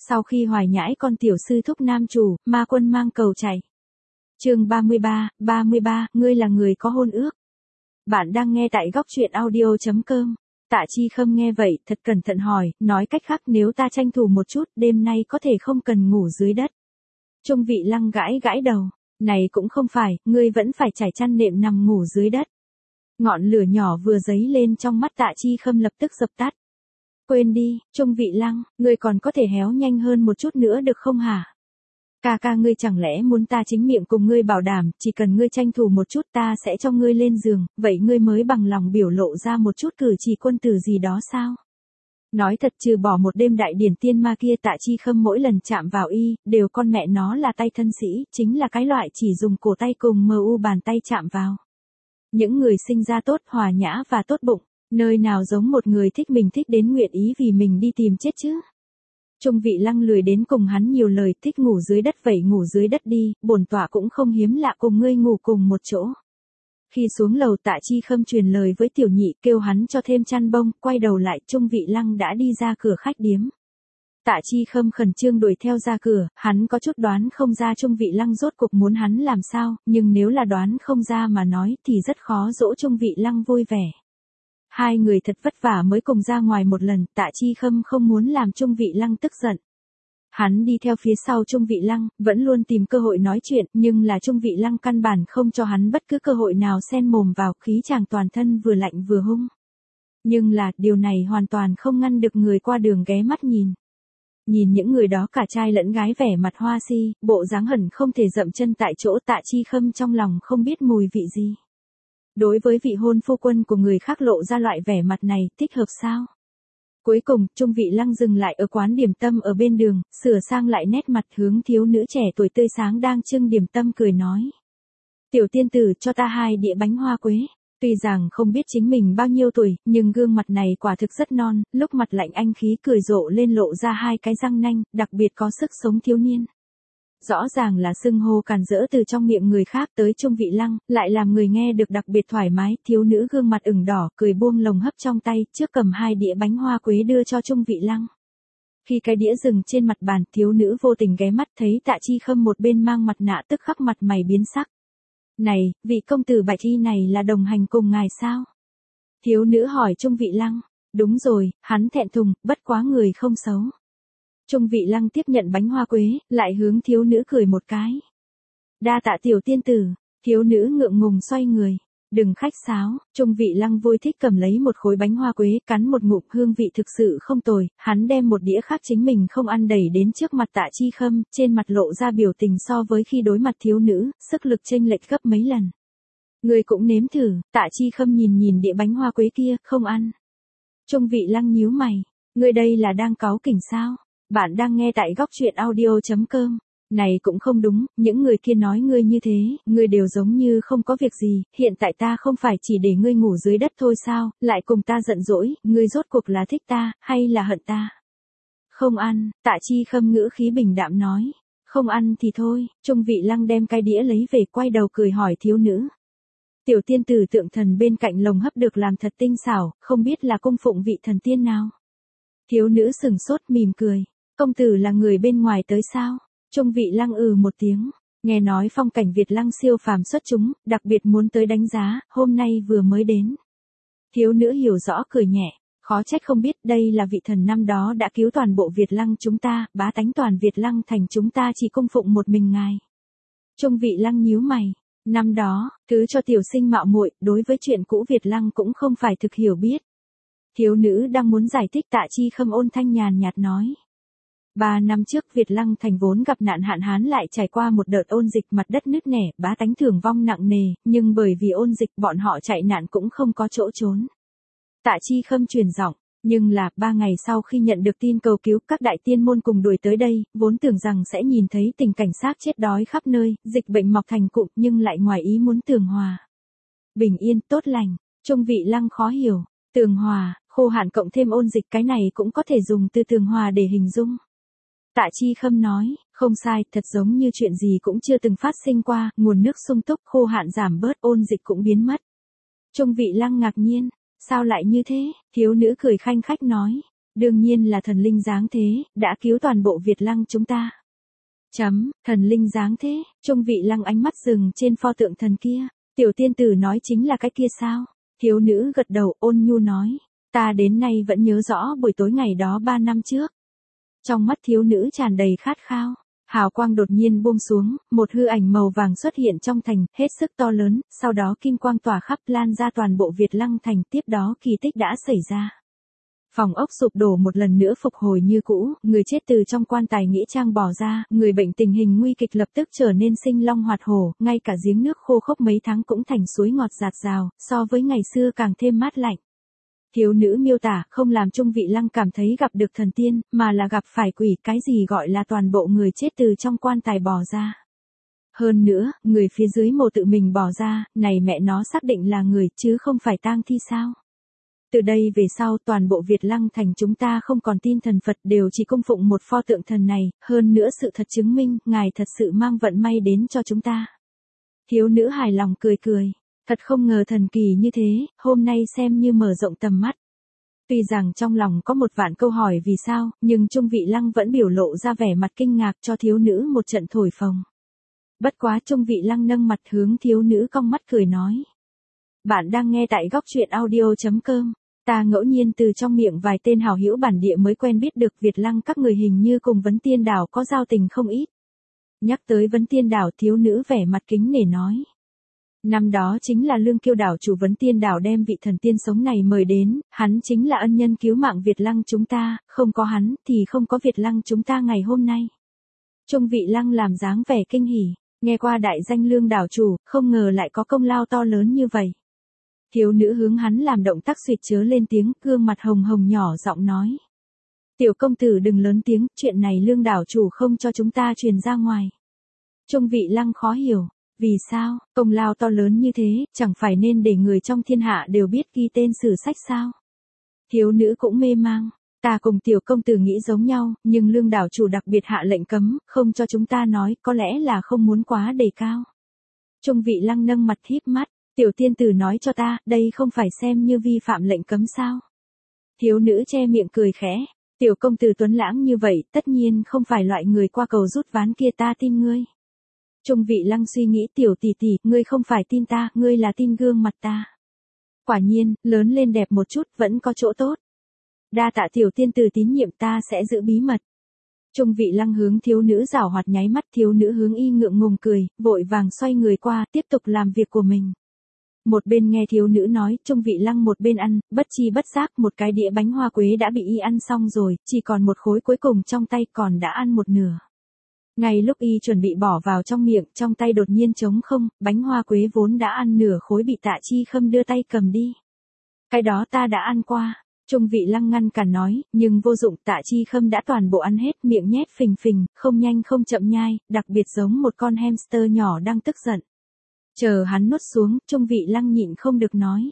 Sau khi hoài nhãi con tiểu sư thúc nam chủ, ma quân mang cầu chạy. Chương 33, ngươi là người có hôn ước. Bạn đang nghe tại góc truyện audio.com. Tạ Chi Khâm nghe vậy, thật cẩn thận hỏi, nói cách khác nếu ta tranh thủ một chút, đêm nay có thể không cần ngủ dưới đất. Trung Vị Lăng gãi gãi đầu, này cũng không phải, ngươi vẫn phải trải chăn nệm nằm ngủ dưới đất. Ngọn lửa nhỏ vừa giấy lên trong mắt Tạ Chi Khâm lập tức dập tắt. Quên đi, Trung Vị Lăng, ngươi còn có thể héo nhanh hơn một chút nữa được không hả? Ca ngươi chẳng lẽ muốn ta chính miệng cùng ngươi bảo đảm, chỉ cần ngươi tranh thủ một chút ta sẽ cho ngươi lên giường, vậy ngươi mới bằng lòng biểu lộ ra một chút cử chỉ quân tử gì đó sao? Nói thật trừ bỏ một đêm đại điển tiên ma kia Tạ Chi Khâm mỗi lần chạm vào y, đều con mẹ nó là tay thân sĩ, chính là cái loại chỉ dùng cổ tay cùng bàn tay chạm vào. Những người sinh ra tốt, hòa nhã và tốt bụng, nơi nào giống một người thích mình thích đến nguyện ý vì mình đi tìm chết chứ. Trung Vị Lăng lười đến cùng hắn nhiều lời, thích ngủ dưới đất vậy ngủ dưới đất đi, bổn tọa cũng không hiếm lạ cùng ngươi ngủ cùng một chỗ. Khi xuống lầu Tạ Chi Khâm truyền lời với tiểu nhị kêu hắn cho thêm chăn bông, quay đầu lại Trung Vị Lăng đã đi ra cửa khách điếm. Tạ Chi Khâm khẩn trương đuổi theo ra cửa, hắn có chút đoán không ra Trung Vị Lăng rốt cuộc muốn hắn làm sao, nhưng nếu là đoán không ra mà nói thì rất khó dỗ Trung Vị Lăng vui vẻ. Hai người thật vất vả mới cùng ra ngoài một lần, Tạ Chi Khâm không muốn làm Trung Vị Lăng tức giận. Hắn đi theo phía sau Trung Vị Lăng, vẫn luôn tìm cơ hội nói chuyện, nhưng là Trung Vị Lăng căn bản không cho hắn bất cứ cơ hội nào xen mồm vào, khí chàng toàn thân vừa lạnh vừa hung. Nhưng là, điều này hoàn toàn không ngăn được người qua đường ghé mắt nhìn. Nhìn những người đó cả trai lẫn gái vẻ mặt hoa si, bộ dáng hẳn không thể dậm chân tại chỗ Tạ Chi Khâm trong lòng không biết mùi vị gì. Đối với vị hôn phu quân của người khác lộ ra loại vẻ mặt này, thích hợp sao? Cuối cùng, Trung Vị Lăng dừng lại ở quán điểm tâm ở bên đường, sửa sang lại nét mặt hướng thiếu nữ trẻ tuổi tươi sáng đang trưng điểm tâm cười nói. Tiểu tiên tử cho ta 2 đĩa bánh hoa quế. Tuy rằng không biết chính mình bao nhiêu tuổi, nhưng gương mặt này quả thực rất non, lúc mặt lạnh anh khí cười rộ lên lộ ra 2 cái răng nanh, đặc biệt có sức sống thiếu niên. Rõ ràng là xưng hô càn rỡ từ trong miệng người khác tới Trung Vị Lăng, lại làm người nghe được đặc biệt thoải mái, thiếu nữ gương mặt ửng đỏ, cười buông lồng hấp trong tay, trước cầm 2 đĩa bánh hoa quế đưa cho Trung Vị Lăng. Khi cái đĩa dừng trên mặt bàn, thiếu nữ vô tình ghé mắt thấy Tạ Chi Khâm một bên mang mặt nạ tức khắc mặt mày biến sắc. Này, vị công tử bạch y này là đồng hành cùng ngài sao? Thiếu nữ hỏi Trung Vị Lăng. Đúng rồi, hắn thẹn thùng, bất quá người không xấu. Trung Vị Lăng tiếp nhận bánh hoa quế, lại hướng thiếu nữ cười một cái. Đa tạ tiểu tiên tử, thiếu nữ ngượng ngùng xoay người. Đừng khách sáo, Trung Vị Lăng vui thích cầm lấy một khối bánh hoa quế, cắn một ngụm hương vị thực sự không tồi, hắn đem một đĩa khác chính mình không ăn đẩy đến trước mặt Tạ Chi Khâm, trên mặt lộ ra biểu tình so với khi đối mặt thiếu nữ, sức lực chênh lệch gấp mấy lần. Người cũng nếm thử, Tạ Chi Khâm nhìn đĩa bánh hoa quế kia, không ăn. Trung Vị Lăng nhíu mày, người đây là đang cáu kỉnh sao? Bạn đang nghe tại góc truyện audio.com. Này cũng không đúng, những người kia nói ngươi như thế, ngươi đều giống như không có việc gì, hiện tại ta không phải chỉ để ngươi ngủ dưới đất thôi sao, lại cùng ta giận dỗi, ngươi rốt cuộc là thích ta, hay là hận ta? Không ăn, Tạ Chi Khâm ngữ khí bình đạm nói. Không ăn thì thôi, Trung Vị Lăng đem cái đĩa lấy về quay đầu cười hỏi thiếu nữ. Tiểu tiên tử tượng thần bên cạnh lồng hấp được làm thật tinh xảo, không biết là cung phụng vị thần tiên nào? Thiếu nữ sừng sốt mỉm cười. Công tử là người bên ngoài tới sao? Trung Vị Lăng một tiếng, nghe nói phong cảnh Việt Lăng siêu phàm xuất chúng, đặc biệt muốn tới đánh giá, hôm nay vừa mới đến. Thiếu nữ hiểu rõ cười nhẹ, khó trách không biết đây là vị thần năm đó đã cứu toàn bộ Việt Lăng chúng ta, bá tánh toàn Việt Lăng thành chúng ta chỉ cung phụng một mình ngài. Trung Vị Lăng nhíu mày, năm đó, thứ cho tiểu sinh mạo muội, đối với chuyện cũ Việt Lăng cũng không phải thực hiểu biết. Thiếu nữ đang muốn giải thích Tạ Chi Khâm ôn thanh nhàn nhạt nói. 3 năm trước Việt Lăng thành vốn gặp nạn hạn hán lại trải qua một đợt ôn dịch mặt đất nứt nẻ, bá tánh thương vong nặng nề, nhưng bởi vì ôn dịch bọn họ chạy nạn cũng không có chỗ trốn. Tạ Chi Khâm truyền giọng, nhưng là 3 ngày sau khi nhận được tin cầu cứu các đại tiên môn cùng đuổi tới đây, vốn tưởng rằng sẽ nhìn thấy tình cảnh xác chết đói khắp nơi, dịch bệnh mọc thành cụm nhưng lại ngoài ý muốn tường hòa. Bình yên, tốt lành, Trung Vị Lăng khó hiểu, tường hòa, khô hạn cộng thêm ôn dịch cái này cũng có thể dùng từ tường hòa để hình dung. Tạ Chi Khâm nói, không sai, thật giống như chuyện gì cũng chưa từng phát sinh qua, nguồn nước sung túc, khô hạn giảm bớt, ôn dịch cũng biến mất. Trung Vị Lăng ngạc nhiên, sao lại như thế? Thiếu nữ cười khanh khách nói, Đương nhiên là thần linh giáng thế, đã cứu toàn bộ Việt Lăng chúng ta. Thần linh giáng thế, Trung Vị Lăng ánh mắt dừng trên pho tượng thần kia. Tiểu tiên tử nói chính là cái kia sao? Thiếu nữ gật đầu ôn nhu nói. Ta đến nay vẫn nhớ rõ buổi tối ngày đó 3 năm trước. Trong mắt thiếu nữ tràn đầy khát khao. Hào quang đột nhiên buông xuống, một hư ảnh màu vàng xuất hiện trong thành, hết sức to lớn, sau đó kim quang tỏa khắp lan ra toàn bộ Việt Lăng thành, tiếp đó kỳ tích đã xảy ra. Phòng ốc sụp đổ một lần nữa phục hồi như cũ, người chết từ trong quan tài nghĩa trang bỏ ra, người bệnh tình hình nguy kịch lập tức trở nên sinh long hoạt hổ, ngay cả giếng nước khô khốc mấy tháng cũng thành suối ngọt dạt dào, so với ngày xưa càng thêm mát lạnh. Thiếu nữ miêu tả không làm Trung Vị Lăng cảm thấy gặp được thần tiên, mà là gặp phải quỷ, cái gì gọi là toàn bộ người chết từ trong quan tài bỏ ra. Hơn nữa, người phía dưới mồ tự mình bỏ ra, này mẹ nó xác định là người chứ không phải tang thi sao. Từ đây về sau toàn bộ Việt Lăng thành chúng ta không còn tin thần Phật đều chỉ cung phụng một pho tượng thần này, hơn nữa sự thật chứng minh, ngài thật sự mang vận may đến cho chúng ta. Thiếu nữ hài lòng cười cười. Thật không ngờ thần kỳ như thế, hôm nay xem như mở rộng tầm mắt. Tuy rằng trong lòng có một vạn câu hỏi vì sao, nhưng Trung Vị Lăng vẫn biểu lộ ra vẻ mặt kinh ngạc cho thiếu nữ một trận thổi phồng. Bất quá Trung Vị Lăng nâng mặt hướng thiếu nữ cong mắt cười nói. Bạn đang nghe tại góc truyện audio.com. Ta ngẫu nhiên từ trong miệng vài tên hảo hữu bản địa mới quen biết được Việt Lăng các người hình như cùng Vấn Tiên Đảo có giao tình không ít. Nhắc tới Vấn Tiên Đảo thiếu nữ vẻ mặt kính nể nói. Năm đó chính là Lương Kiêu đảo chủ Vấn Tiên Đảo đem vị thần tiên sống này mời đến, hắn chính là ân nhân cứu mạng Việt Lăng chúng ta, không có hắn thì không có Việt Lăng chúng ta ngày hôm nay. Trung Vị Lăng làm dáng vẻ kinh hỉ, nghe qua đại danh Lương đảo chủ, không ngờ lại có công lao to lớn như vậy. Thiếu nữ hướng hắn làm động tác suýt chớ lên tiếng, gương mặt hồng hồng nhỏ giọng nói. Tiểu công tử đừng lớn tiếng, chuyện này Lương đảo chủ không cho chúng ta truyền ra ngoài. Trung Vị Lăng khó hiểu. Vì sao, công lao to lớn như thế, chẳng phải nên để người trong thiên hạ đều biết ghi tên sử sách sao? Thiếu nữ cũng mê mang, ta cùng tiểu công tử nghĩ giống nhau, nhưng Lương đảo chủ đặc biệt hạ lệnh cấm, không cho chúng ta nói, có lẽ là không muốn quá đề cao. Trung Vị Lăng nâng mặt híp mắt, tiểu tiên tử nói cho ta, đây không phải xem như vi phạm lệnh cấm sao? Thiếu nữ che miệng cười khẽ, tiểu công tử tuấn lãng như vậy, tất nhiên không phải loại người qua cầu rút ván kia ta tin ngươi. Trung Vị Lăng suy nghĩ tiểu tỷ tỷ, ngươi không phải tin ta, ngươi là tin gương mặt ta. Quả nhiên, lớn lên đẹp một chút vẫn có chỗ tốt. Đa tạ tiểu tiên tử tín nhiệm ta sẽ giữ bí mật. Trung Vị Lăng hướng thiếu nữ giảo hoạt nháy mắt, thiếu nữ hướng y ngượng ngùng cười, vội vàng xoay người qua, tiếp tục làm việc của mình. Một bên nghe thiếu nữ nói, Trung Vị Lăng một bên ăn, bất chi bất giác một cái đĩa bánh hoa quế đã bị y ăn xong rồi, chỉ còn một khối cuối cùng trong tay còn đã ăn một nửa. Ngay lúc y chuẩn bị bỏ vào trong miệng, trong tay đột nhiên trống không, bánh hoa quế vốn đã ăn nửa khối bị Tạ Chi Khâm đưa tay cầm đi. Cái đó ta đã ăn qua. Trung Vị Lăng ngăn cản nói, nhưng vô dụng, Tạ Chi Khâm đã toàn bộ ăn hết, miệng nhét phình phình, không nhanh không chậm nhai, đặc biệt giống một con hamster nhỏ đang tức giận. Chờ hắn nuốt xuống, Trung Vị Lăng nhịn không được nói.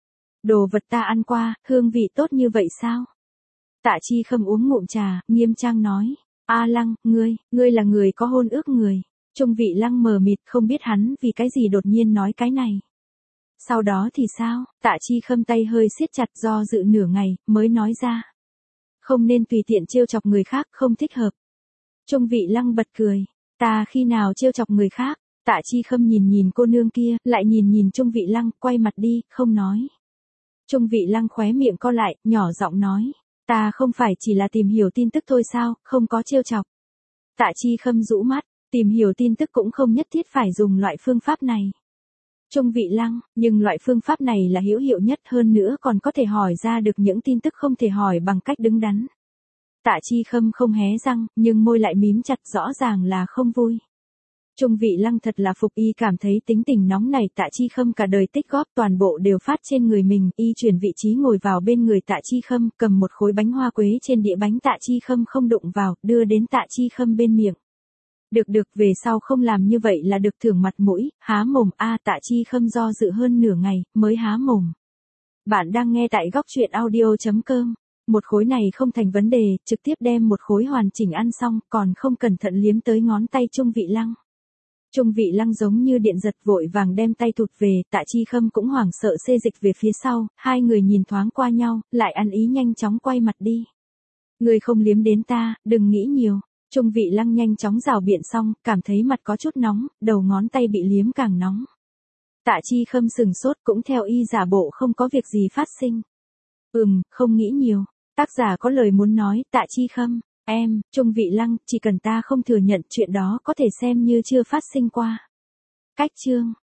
Đồ vật ta ăn qua, hương vị tốt như vậy sao? Tạ Chi Khâm uống ngụm trà, nghiêm trang nói. A Lăng, ngươi là người có hôn ước người. Trung Vị Lăng mờ mịt không biết hắn vì cái gì đột nhiên nói cái này. Sau đó thì sao, Tạ Chi Khâm tay hơi siết chặt do dự nửa ngày, mới nói ra. Không nên tùy tiện trêu chọc người khác, không thích hợp. Trung Vị Lăng bật cười. Ta khi nào trêu chọc người khác? Tạ Chi Khâm nhìn nhìn cô nương kia, lại nhìn nhìn Trung Vị Lăng, quay mặt đi, không nói. Trung Vị Lăng khóe miệng co lại, nhỏ giọng nói. Ta không phải chỉ là tìm hiểu tin tức thôi sao, không có trêu chọc. Tạ Chi Khâm rũ mắt, tìm hiểu tin tức cũng không nhất thiết phải dùng loại phương pháp này. Trung Vị Lăng, nhưng loại phương pháp này là hữu hiệu nhất hơn nữa còn có thể hỏi ra được những tin tức không thể hỏi bằng cách đứng đắn. Tạ Chi Khâm không hé răng, nhưng môi lại mím chặt rõ ràng là không vui. Trung Vị Lăng thật là phục y cảm thấy tính tình nóng này Tạ Chi Khâm cả đời tích góp toàn bộ đều phát trên người mình, y chuyển vị trí ngồi vào bên người Tạ Chi Khâm, cầm một khối bánh hoa quế trên đĩa bánh Tạ Chi Khâm không đụng vào, đưa đến Tạ Chi Khâm bên miệng. Được về sau không làm như vậy là được thưởng mặt mũi, há mồm Tạ Chi Khâm do dự hơn nửa ngày, mới há mồm. Bạn đang nghe tại góc truyện audio.com. Một khối này không thành vấn đề, trực tiếp đem một khối hoàn chỉnh ăn xong, còn không cẩn thận liếm tới ngón tay Trung Vị Lăng. Trung Vị Lăng giống như điện giật vội vàng đem tay thụt về, Tạ Chi Khâm cũng hoảng sợ xê dịch về phía sau, hai người nhìn thoáng qua nhau, lại ăn ý nhanh chóng quay mặt đi. Ngươi không liếm đến ta, đừng nghĩ nhiều. Trung Vị Lăng nhanh chóng rảo biện xong, cảm thấy mặt có chút nóng, đầu ngón tay bị liếm càng nóng. Tạ Chi Khâm sừng sốt cũng theo y giả bộ không có việc gì phát sinh. Không nghĩ nhiều. Tác giả có lời muốn nói, Tạ Chi Khâm, Trung Vị Lăng, chỉ cần ta không thừa nhận chuyện đó có thể xem như chưa phát sinh qua. Cách chương